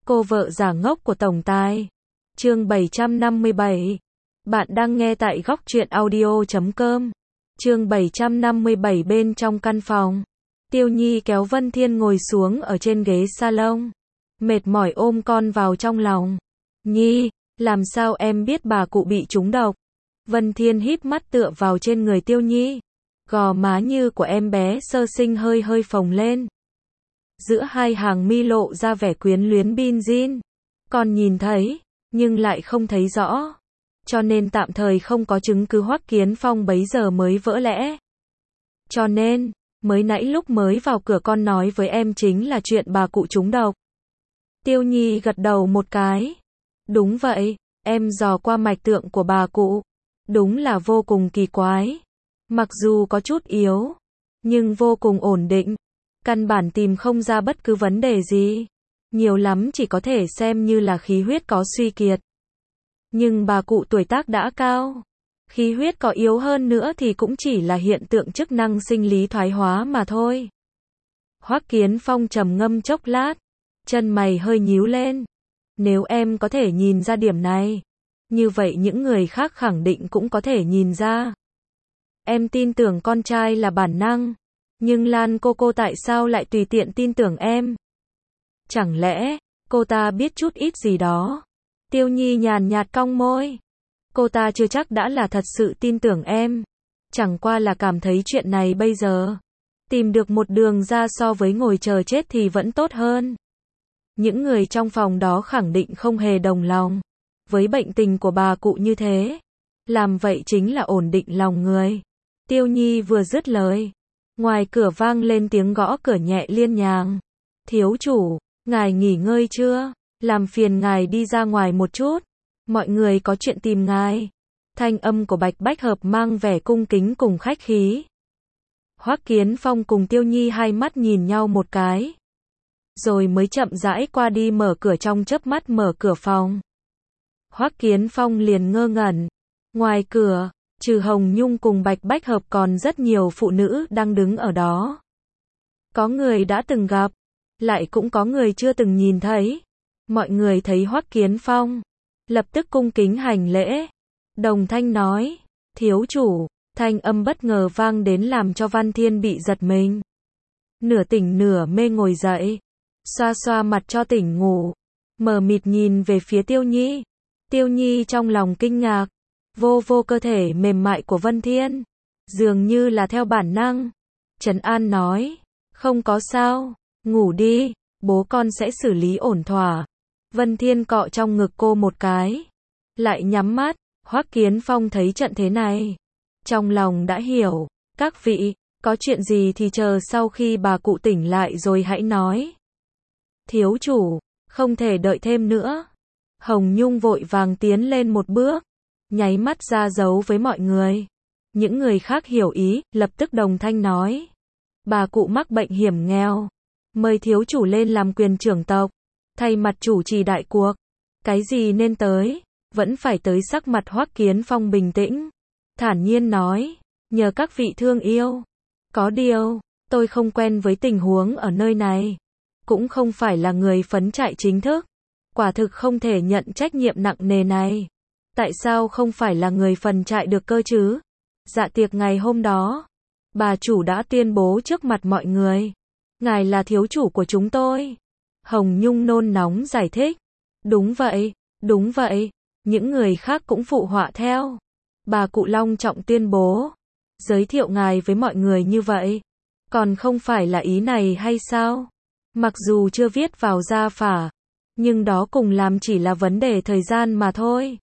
Cô vợ giả ngốc của tổng tài. Chương 757. Bạn đang nghe tại góc truyện audio.com. Chương 757. Bên trong căn phòng, Tiêu Nhi kéo Vân Thiên ngồi xuống ở trên ghế salon, mệt mỏi ôm con vào trong lòng. Nhi, làm sao em biết bà cụ bị trúng độc? Vân Thiên híp mắt tựa vào trên người Tiêu Nhi. Gò má như của em bé sơ sinh hơi hơi phồng lên. Giữa hai hàng mi lộ ra vẻ quyến luyến bin din. Con nhìn thấy, nhưng lại không thấy rõ. Cho nên tạm thời không có chứng cứ. Hoắc Kiến Phong bấy giờ mới vỡ lẽ. Cho nên, mới nãy lúc mới vào cửa con nói với em chính là chuyện bà cụ trúng độc. Tiêu Nhi gật đầu một cái. Đúng vậy, em dò qua mạch tượng của bà cụ. Đúng là vô cùng kỳ quái. Mặc dù có chút yếu, nhưng vô cùng ổn định. Căn bản tìm không ra bất cứ vấn đề gì. Nhiều lắm chỉ có thể xem như là khí huyết có suy kiệt. Nhưng bà cụ tuổi tác đã cao. Khí huyết có yếu hơn nữa thì cũng chỉ là hiện tượng chức năng sinh lý thoái hóa mà thôi. Hoắc Kiến Phong trầm ngâm chốc lát. Chân mày hơi nhíu lên. Nếu em có thể nhìn ra điểm này, như vậy những người khác khẳng định cũng có thể nhìn ra. Em tin tưởng con trai là bản năng. Nhưng Lan cô tại sao lại tùy tiện tin tưởng em? Chẳng lẽ, cô ta biết chút ít gì đó? Tiêu Nhi nhàn nhạt cong môi. Cô ta chưa chắc đã là thật sự tin tưởng em. Chẳng qua là cảm thấy chuyện này bây giờ tìm được một đường ra so với ngồi chờ chết thì vẫn tốt hơn. Những người trong phòng đó khẳng định không hề đồng lòng với bệnh tình của bà cụ như thế. Làm vậy chính là ổn định lòng người. Tiêu Nhi vừa dứt lời, ngoài cửa vang lên tiếng gõ cửa nhẹ liên nhàng. Thiếu chủ, ngài nghỉ ngơi chưa? Làm phiền ngài đi ra ngoài một chút. Mọi người có chuyện tìm ngài. Thanh âm của Bạch Bách Hợp mang vẻ cung kính cùng khách khí. Hoắc Kiến Phong cùng Tiêu Nhi hai mắt nhìn nhau một cái. Rồi mới chậm rãi qua đi mở cửa, trong chớp mắt mở cửa phòng. Hoắc Kiến Phong liền ngơ ngẩn. Ngoài cửa, trừ Hồng Nhung cùng Bạch Bách Hợp còn rất nhiều phụ nữ đang đứng ở đó. Có người đã từng gặp, lại cũng có người chưa từng nhìn thấy. Mọi người thấy Hoắc Kiến Phong, lập tức cung kính hành lễ. Đồng thanh nói, thiếu chủ. Thanh âm bất ngờ vang đến làm cho Văn Thiên bị giật mình. Nửa tỉnh nửa mê ngồi dậy, xoa xoa mặt cho tỉnh ngủ, mờ mịt nhìn về phía Tiêu Nhi. Tiêu Nhi trong lòng kinh ngạc, vô cơ thể mềm mại của Vân Thiên, dường như là theo bản năng trấn an nói, không có sao, ngủ đi, bố con sẽ xử lý ổn thỏa. Vân Thiên cọ trong ngực cô một cái, lại nhắm mắt. Hoắc Kiến Phong thấy trận thế này, trong lòng đã hiểu. Các vị, có chuyện gì thì chờ sau khi bà cụ tỉnh lại rồi hãy nói. Thiếu chủ, không thể đợi thêm nữa. Hồng Nhung vội vàng tiến lên một bước, nháy mắt ra dấu với mọi người. Những người khác hiểu ý, lập tức đồng thanh nói. Bà cụ mắc bệnh hiểm nghèo, mời thiếu chủ lên làm quyền trưởng tộc, thay mặt chủ trì đại cuộc. Cái gì nên tới, vẫn phải tới. Sắc mặt Hoắc Kiến Phong bình tĩnh, thản nhiên nói, nhờ các vị thương yêu. Có điều, tôi không quen với tình huống ở nơi này, cũng không phải là người phấn trại chính thức, quả thực không thể nhận trách nhiệm nặng nề này. Tại sao không phải là người phần trại được cơ chứ? Dạ tiệc ngày hôm đó, bà chủ đã tuyên bố trước mặt mọi người, ngài là thiếu chủ của chúng tôi. Hồng Nhung nôn nóng giải thích. Đúng vậy, đúng vậy. Những người khác cũng phụ họa theo. Bà cụ long trọng tuyên bố, giới thiệu ngài với mọi người như vậy, còn không phải là ý này hay sao? Mặc dù chưa viết vào gia phả, nhưng đó cùng làm chỉ là vấn đề thời gian mà thôi.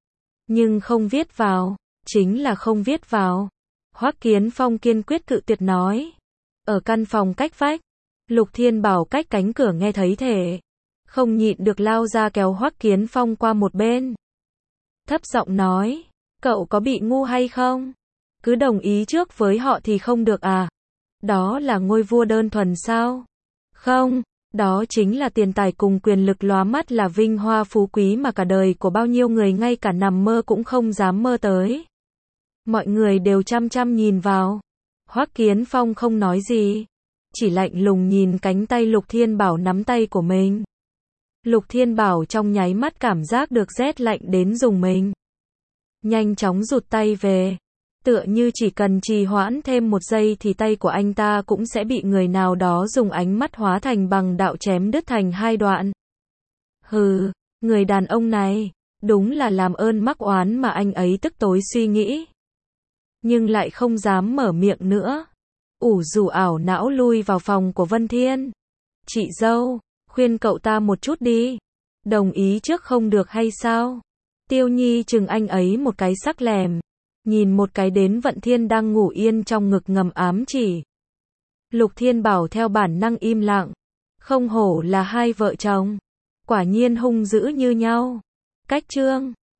Nhưng không viết vào, chính là không viết vào. Hoắc Kiến Phong kiên quyết cự tuyệt nói. Ở căn phòng cách vách, Lục Thiên Bảo cách cánh cửa nghe thấy thể, không nhịn được lao ra kéo Hoắc Kiến Phong qua một bên. Thấp giọng nói, cậu có bị ngu hay không? Cứ đồng ý trước với họ thì không được à? Đó là ngôi vua đơn thuần sao? Không, đó chính là tiền tài cùng quyền lực lóa mắt, là vinh hoa phú quý mà cả đời của bao nhiêu người ngay cả nằm mơ cũng không dám mơ tới. Mọi người đều chăm chăm nhìn vào. Hoắc Kiến Phong không nói gì, chỉ lạnh lùng nhìn cánh tay Lục Thiên Bảo nắm tay của mình. Lục Thiên Bảo trong nháy mắt cảm giác được rét lạnh đến rùng mình. Nhanh chóng rụt tay về. Tựa như chỉ cần trì hoãn thêm một giây thì tay của anh ta cũng sẽ bị người nào đó dùng ánh mắt hóa thành bằng đạo chém đứt thành hai đoạn. Hừ, người đàn ông này, đúng là làm ơn mắc oán mà anh ấy tức tối suy nghĩ. Nhưng lại không dám mở miệng nữa. Ủ rủ ảo não lui vào phòng của Vân Thiên. Chị dâu, khuyên cậu ta một chút đi. Đồng ý trước không được hay sao? Tiêu Nhi chừng anh ấy một cái sắc lẻm. Nhìn một cái đến Vận Thiên đang ngủ yên trong ngực ngầm ám chỉ. Lục Thiên Bảo theo bản năng im lặng. Không hổ là hai vợ chồng. Quả nhiên hung dữ như nhau. Cách chương